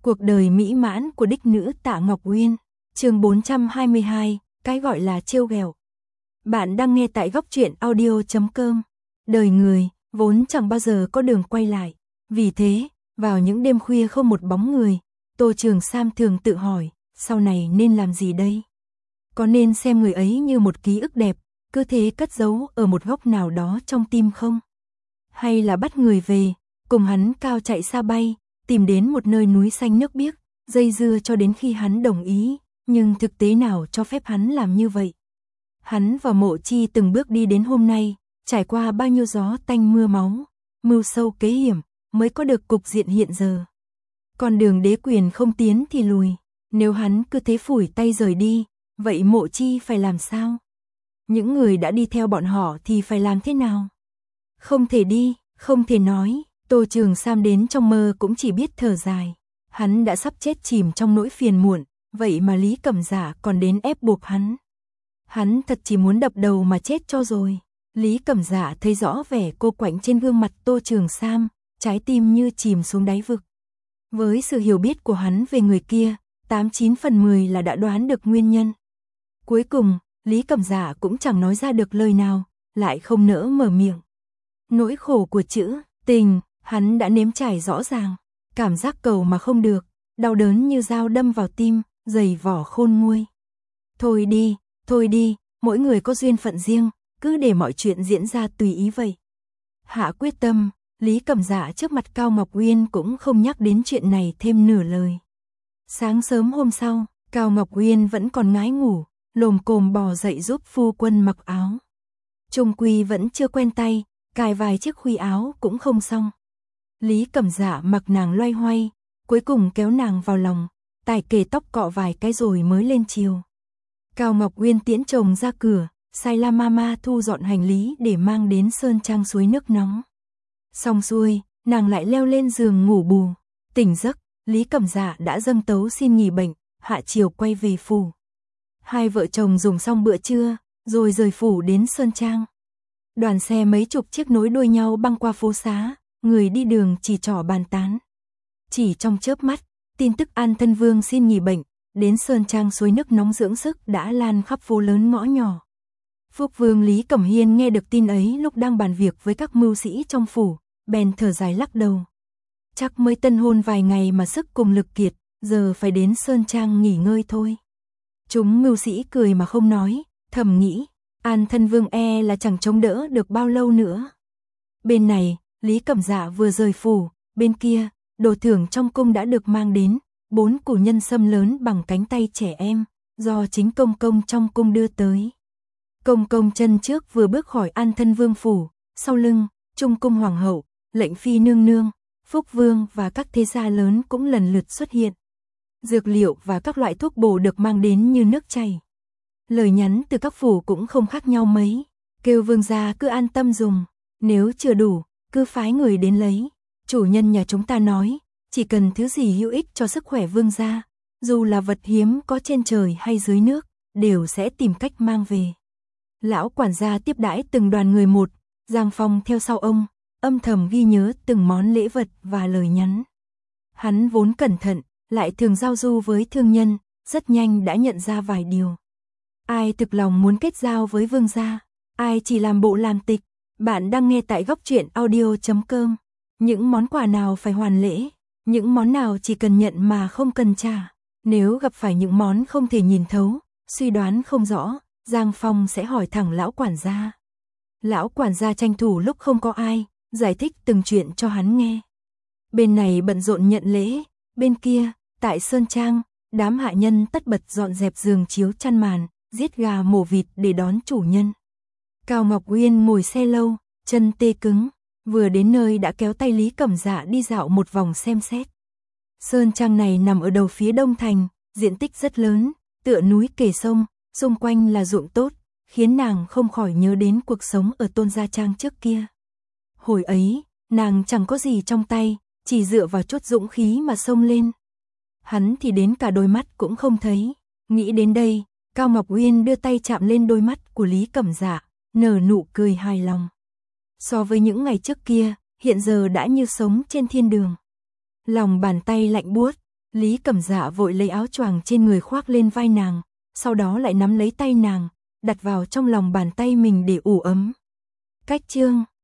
Cuộc đời mỹ mãn của đích nữ Tạ Ngọc Uyên, chương 422, cái gọi là trêu ghẹo. Bạn đang nghe tại góc truyện audio.com. Đời người, vốn chẳng bao giờ có đường quay lại. Vì thế, vào những đêm khuya không một bóng người, Tô Trường Sam thường tự hỏi, sau này nên làm gì đây? Có nên xem người ấy như một ký ức đẹp, cứ thế cất giấu ở một góc nào đó trong tim không? Hay là bắt người về, cùng hắn cao chạy xa bay, tìm đến một nơi núi xanh nước biếc, dây dưa cho đến khi hắn đồng ý, nhưng thực tế nào cho phép hắn làm như vậy? Hắn và Mộ Chi từng bước đi đến hôm nay, trải qua bao nhiêu gió tanh mưa máu, mưu sâu kế hiểm, mới có được cục diện hiện giờ. Con đường đế quyền không tiến thì lùi, nếu hắn cứ thế phủi tay rời đi, vậy Mộ Chi phải làm sao? Những người đã đi theo bọn họ thì phải làm thế nào? Không thể đi, không thể nói. Tô Trường Sam đến trong mơ cũng chỉ biết thở dài. Hắn đã sắp chết chìm trong nỗi phiền muộn, vậy mà Lý Cẩm Giả còn đến ép buộc hắn. Hắn thật chỉ muốn đập đầu mà chết cho rồi. Lý Cẩm Giả thấy rõ vẻ cô quạnh trên gương mặt Tô Trường Sam, trái tim như chìm xuống đáy vực. Với sự hiểu biết của hắn về người kia, 89 phần 10 là đã đoán được nguyên nhân. Cuối cùng, Lý Cẩm Giả cũng chẳng nói ra được lời nào, lại không nỡ mở miệng. Nỗi khổ của chữ tình, hắn đã nếm trải rõ ràng, cảm giác cầu mà không được, đau đớn như dao đâm vào tim, dày vỏ khôn nguôi. Thôi đi, mỗi người có duyên phận riêng, cứ để mọi chuyện diễn ra tùy ý vậy. Hạ quyết tâm, Lý Cẩm Giả trước mặt Cao Ngọc Uyên cũng không nhắc đến chuyện này thêm nửa lời. Sáng sớm hôm sau, Cao Ngọc Uyên vẫn còn ngái ngủ, lồm cồm bò dậy giúp phu quân mặc áo. Trung quy vẫn chưa quen tay, cài vài chiếc khuy áo cũng không xong. Lý Cẩm Giả mặc nàng loay hoay, cuối cùng kéo nàng vào lòng, tải kề tóc cọ vài cái rồi mới lên chiều. Cao Ngọc Uyên tiễn chồng ra cửa, sai La Mama thu dọn hành lý để mang đến sơn trang suối nước nóng. Xong xuôi, nàng lại leo lên giường ngủ bù. Tỉnh giấc, Lý Cẩm Giả đã dâng tấu xin nghỉ bệnh, hạ chiều quay về phủ. Hai vợ chồng dùng xong bữa trưa, rồi rời phủ đến sơn trang. Đoàn xe mấy chục chiếc nối đuôi nhau băng qua phố xá, người đi đường chỉ trỏ bàn tán. Chỉ trong chớp mắt, tin tức An Thân Vương xin nghỉ bệnh, đến sơn trang suối nước nóng dưỡng sức đã lan khắp phố lớn ngõ nhỏ. Phúc Vương Lý Cẩm Hiên nghe được tin ấy lúc đang bàn việc với các mưu sĩ trong phủ, bèn thở dài lắc đầu. Chắc mới tân hôn vài ngày mà sức cùng lực kiệt, giờ phải đến sơn trang nghỉ ngơi thôi. Chúng mưu sĩ cười mà không nói, thầm nghĩ, An Thân Vương là chẳng chống đỡ được bao lâu nữa. Bên này, Lý Cẩm Giả vừa rời phủ, bên kia, đồ thưởng trong cung đã được mang đến, 4 củ nhân sâm lớn bằng cánh tay trẻ em, do chính công công trong cung đưa tới. Công công chân trước vừa bước khỏi An Thân Vương phủ, sau lưng, Trung cung hoàng hậu, lệnh phi nương nương, Phúc Vương và các thế gia lớn cũng lần lượt xuất hiện. Dược liệu và các loại thuốc bổ được mang đến như nước chảy. Lời nhắn từ các phủ cũng không khác nhau mấy, kêu vương gia cứ an tâm dùng, nếu chưa đủ, cứ phái người đến lấy. Chủ nhân nhà chúng ta nói, chỉ cần thứ gì hữu ích cho sức khỏe vương gia, dù là vật hiếm có trên trời hay dưới nước, đều sẽ tìm cách mang về. Lão quản gia tiếp đãi từng đoàn người một, Giang Phong theo sau ông, âm thầm ghi nhớ từng món lễ vật và lời nhắn. Hắn vốn cẩn thận, lại thường giao du với thương nhân, rất nhanh đã nhận ra vài điều. Ai thực lòng muốn kết giao với vương gia, ai chỉ làm bộ làm tịch. Bạn đang nghe tại góc truyện audio.com. Những món quà nào phải hoàn lễ, những món nào chỉ cần nhận mà không cần trả. Nếu gặp phải những món không thể nhìn thấu, suy đoán không rõ, Giang Phong sẽ hỏi thẳng lão quản gia. Lão quản gia tranh thủ lúc không có ai, giải thích từng chuyện cho hắn nghe. Bên này bận rộn nhận lễ, bên kia, tại sơn trang, đám hạ nhân tất bật dọn dẹp giường chiếu chăn màn, giết gà mổ vịt để đón chủ nhân. Cao Ngọc Uyên ngồi xe lâu, chân tê cứng, vừa đến nơi đã kéo tay Lý Cẩm Giả đi dạo một vòng xem xét. Sơn trang này nằm ở đầu phía đông thành, diện tích rất lớn, tựa núi kề sông, xung quanh là ruộng tốt, khiến nàng không khỏi nhớ đến cuộc sống ở Tôn Gia Trang trước kia. Hồi ấy, nàng chẳng có gì trong tay, chỉ dựa vào chút dũng khí mà xông lên. Hắn thì đến cả đôi mắt cũng không thấy. Nghĩ đến đây, Cao Ngọc Uyên đưa tay chạm lên đôi mắt của Lý Cẩm Giả, nở nụ cười hài lòng. So với những ngày trước kia, hiện giờ đã như sống trên thiên đường. Lòng bàn tay lạnh buốt, Lý Cẩm Dạ vội lấy áo choàng trên người khoác lên vai nàng, sau đó lại nắm lấy tay nàng, đặt vào trong lòng bàn tay mình để ủ ấm. Cách chương